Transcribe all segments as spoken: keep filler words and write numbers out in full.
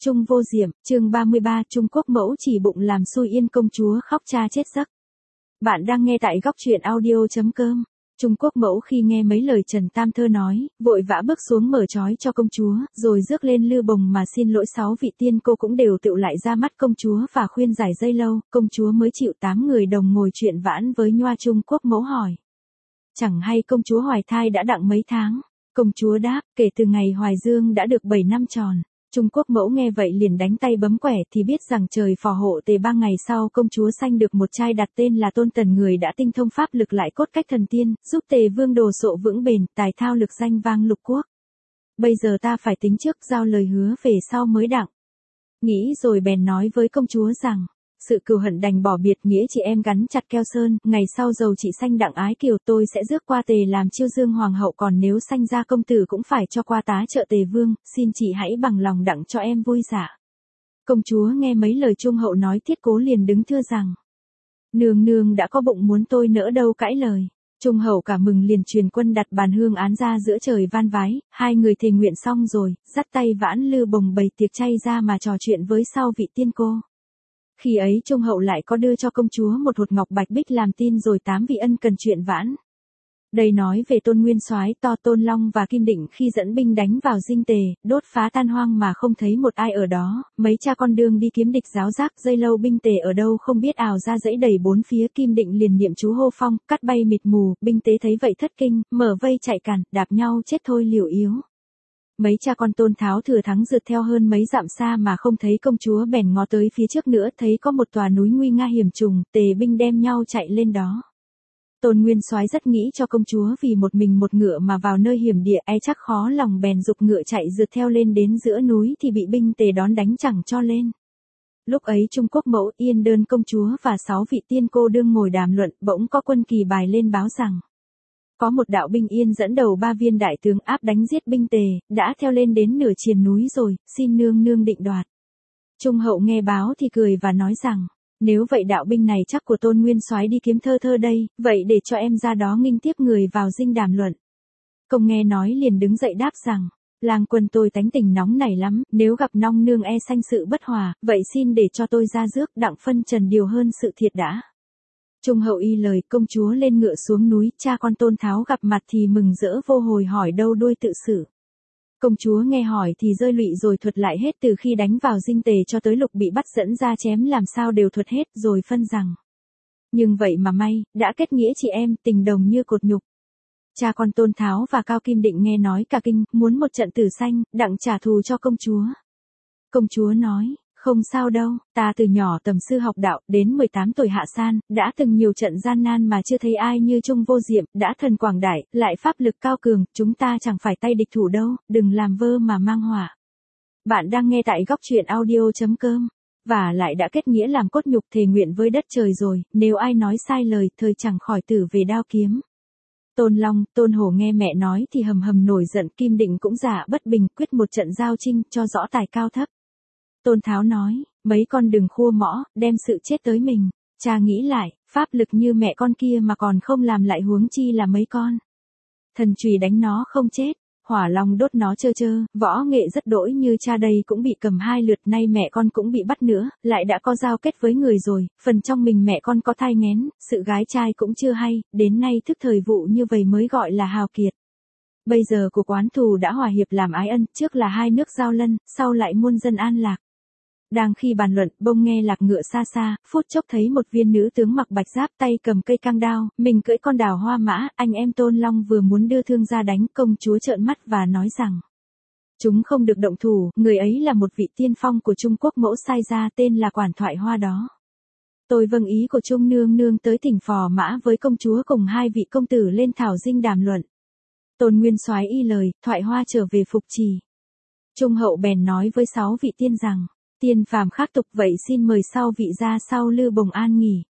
Trung Vô Diệm, chương ba mươi ba, Trung Quốc mẫu chỉ bụng làm xui Yên công chúa khóc cha chết giấc. Bạn đang nghe tại góc truyện audio chấm com. Trung Quốc mẫu khi nghe mấy lời Trần Tam Thơ nói, vội vã bước xuống mở trói cho công chúa, rồi rước lên lư bồng mà xin lỗi sáu vị tiên cô cũng đều tựu lại ra mắt công chúa và khuyên giải dây lâu, công chúa mới chịu tám người đồng ngồi chuyện vãn với nhoa. Trung Quốc mẫu hỏi. Chẳng hay công chúa hoài thai đã đặng mấy tháng? Công chúa đáp, kể từ ngày hoài dương đã được bảy năm tròn. Trung Quốc mẫu nghe vậy liền đánh tay bấm quẻ thì biết rằng trời phò hộ tề ba ngày sau công chúa sanh được một trai đặt tên là Tôn Tần, người đã tinh thông pháp lực lại cốt cách thần tiên, giúp tề vương đồ sộ vững bền, tài thao lực danh vang lục quốc. Bây giờ ta phải tính trước giao lời hứa về sau mới đặng. Nghĩ rồi bèn nói với công chúa rằng, sự cừu hận đành bỏ biệt, nghĩa chị em gắn chặt keo sơn, ngày sau giàu chị sanh đặng ái kiều tôi sẽ rước qua tề làm chiêu dương hoàng hậu, còn nếu sanh ra công tử cũng phải cho qua tá trợ tề vương, xin chị hãy bằng lòng đặng cho em vui dạ. Công chúa nghe mấy lời trung hậu nói thiết cố liền đứng thưa rằng, nương nương đã có bụng muốn tôi nỡ đâu cãi lời. Trung hậu cả mừng liền truyền quân đặt bàn hương án ra giữa trời van vái, hai người thề nguyện xong rồi, dắt tay vãn lư bồng bày tiệc chay ra mà trò chuyện với sau vị tiên cô. Khi ấy Trung hậu lại có đưa cho công chúa một hột ngọc bạch bích làm tin rồi tám vị ân cần chuyện vãn. Đây nói về Tôn Nguyên Soái to Tôn Long và Kim Định khi dẫn binh đánh vào Dinh Tề, đốt phá tan hoang mà không thấy một ai ở đó, mấy cha con đương đi kiếm địch giáo giác, dây lâu binh Tề ở đâu không biết ào ra dãy đầy bốn phía. Kim Định liền niệm chú hô phong, cắt bay mịt mù, binh Tế thấy vậy thất kinh, mở vây chạy cản, đạp nhau chết thôi liều yếu. Mấy cha con Tôn Tháo thừa thắng rượt theo hơn mấy dặm xa mà không thấy công chúa, bèn ngó tới phía trước nữa thấy có một tòa núi nguy nga hiểm trùng, tề binh đem nhau chạy lên đó. Tôn Nguyên Soái rất nghĩ cho công chúa vì một mình một ngựa mà vào nơi hiểm địa, e chắc khó lòng, bèn giục ngựa chạy rượt theo lên đến giữa núi thì bị binh tề đón đánh chẳng cho lên. Lúc ấy Trung Quốc mẫu, Yên Đơn công chúa và sáu vị tiên cô đương ngồi đàm luận, bỗng có quân kỳ bài lên báo rằng có một đạo binh Yên dẫn đầu ba viên đại tướng áp đánh giết binh tề, đã theo lên đến nửa triền núi rồi, xin nương nương định đoạt. Trung hậu nghe báo thì cười và nói rằng, nếu vậy đạo binh này chắc của Tôn Nguyên Soái đi kiếm thơ thơ đây, vậy để cho em ra đó nghinh tiếp người vào dinh đàm luận. Công nghe nói liền đứng dậy đáp rằng, lang quân tôi tánh tình nóng nảy lắm, nếu gặp nong nương e sanh sự bất hòa, vậy xin để cho tôi ra rước đặng phân trần điều hơn sự thiệt đã. Trung hậu y lời, công chúa lên ngựa xuống núi, cha con Tôn Tháo gặp mặt thì mừng rỡ vô hồi hỏi đâu đuôi tự xử. Công chúa nghe hỏi thì rơi lụy rồi thuật lại hết từ khi đánh vào Dinh Tề cho tới lục bị bắt dẫn ra chém làm sao đều thuật hết rồi phân rằng. Nhưng vậy mà may, đã kết nghĩa chị em, tình đồng như cột nhục. Cha con Tôn Tháo và Cao Kim Định nghe nói cả kinh, muốn một trận tử sanh, đặng trả thù cho công chúa. Công chúa nói, không sao đâu, ta từ nhỏ tầm sư học đạo, đến mười tám tuổi hạ san, đã từng nhiều trận gian nan mà chưa thấy ai như Trung Vô Diệm, đã thần quảng đại, lại pháp lực cao cường, chúng ta chẳng phải tay địch thủ đâu, đừng làm vơ mà mang họa. Bạn đang nghe tại góc truyện audio chấm com, và lại đã kết nghĩa làm cốt nhục thề nguyện với đất trời rồi, nếu ai nói sai lời, thời chẳng khỏi tử về đao kiếm. Tôn Long, Tôn Hổ nghe mẹ nói thì hầm hầm nổi giận, Kim Định cũng giả bất bình, quyết một trận giao chinh, cho rõ tài cao thấp. Tôn Tháo nói, mấy con đừng khua mõ, đem sự chết tới mình. Cha nghĩ lại, pháp lực như mẹ con kia mà còn không làm lại huống chi là mấy con. Thần chùy đánh nó không chết, hỏa long đốt nó chơ chơ, võ nghệ rất đỗi như cha đây cũng bị cầm hai lượt, nay mẹ con cũng bị bắt nữa, lại đã có giao kết với người rồi, phần trong mình mẹ con có thai nghén, sự gái trai cũng chưa hay, đến nay thức thời vụ như vậy mới gọi là hào kiệt. Bây giờ của quán thù đã hòa hiệp làm ái ân, trước là hai nước giao lân, sau lại muôn dân an lạc. Đang khi bàn luận, bỗng nghe lạc ngựa xa xa, phút chốc thấy một viên nữ tướng mặc bạch giáp, tay cầm cây cang đao, mình cưỡi con đào hoa mã, anh em Tôn Long vừa muốn đưa thương ra đánh, công chúa trợn mắt và nói rằng, chúng không được động thủ, người ấy là một vị tiên phong của Trung Quốc mẫu sai ra, tên là Quản Thoại Hoa đó. Tôi vâng ý của Trung nương nương tới tỉnh Phò Mã với công chúa cùng hai vị công tử lên thảo dinh đàm luận. Tôn Nguyên Soái y lời, Thoại Hoa trở về phục trì. Trung hậu bèn nói với sáu vị tiên rằng, tiên phàm khác tục, vậy xin mời sau vị ra sau lư bồng an nghỉ.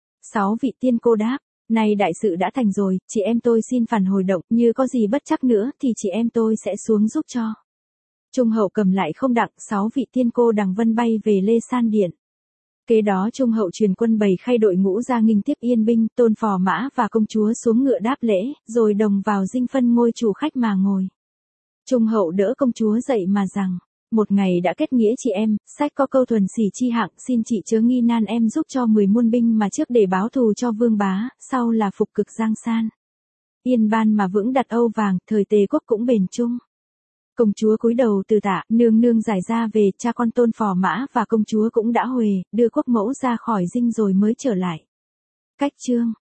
Sáu vị tiên cô đáp, nay đại sự đã thành rồi, chị em tôi xin phản hồi động, như có gì bất chắc nữa thì chị em tôi sẽ xuống giúp cho. Trung hậu cầm lại không đặng, sáu vị tiên cô đằng vân bay về Lê San Điện. Kế đó Trung hậu truyền quân bày khay đội ngũ ra nghinh tiếp Yên binh, Tôn Phò Mã và công chúa xuống ngựa đáp lễ, rồi đồng vào dinh phân ngôi chủ khách mà ngồi. Trung hậu đỡ công chúa dậy mà rằng, Một ngày đã kết nghĩa chị em, sách có câu thuần sỉ chi hạng, xin chị chớ nghi nan em giúp cho mười muôn binh mà trước để báo thù cho vương bá, sau là phục cực giang san. Yên ban mà vững đặt Âu vàng, thời Tề quốc cũng bền chung. Công chúa cúi đầu từ tạ, nương nương giải ra về, cha con Tôn Phò Mã và công chúa cũng đã huề, đưa quốc mẫu ra khỏi dinh rồi mới trở lại. Cách chương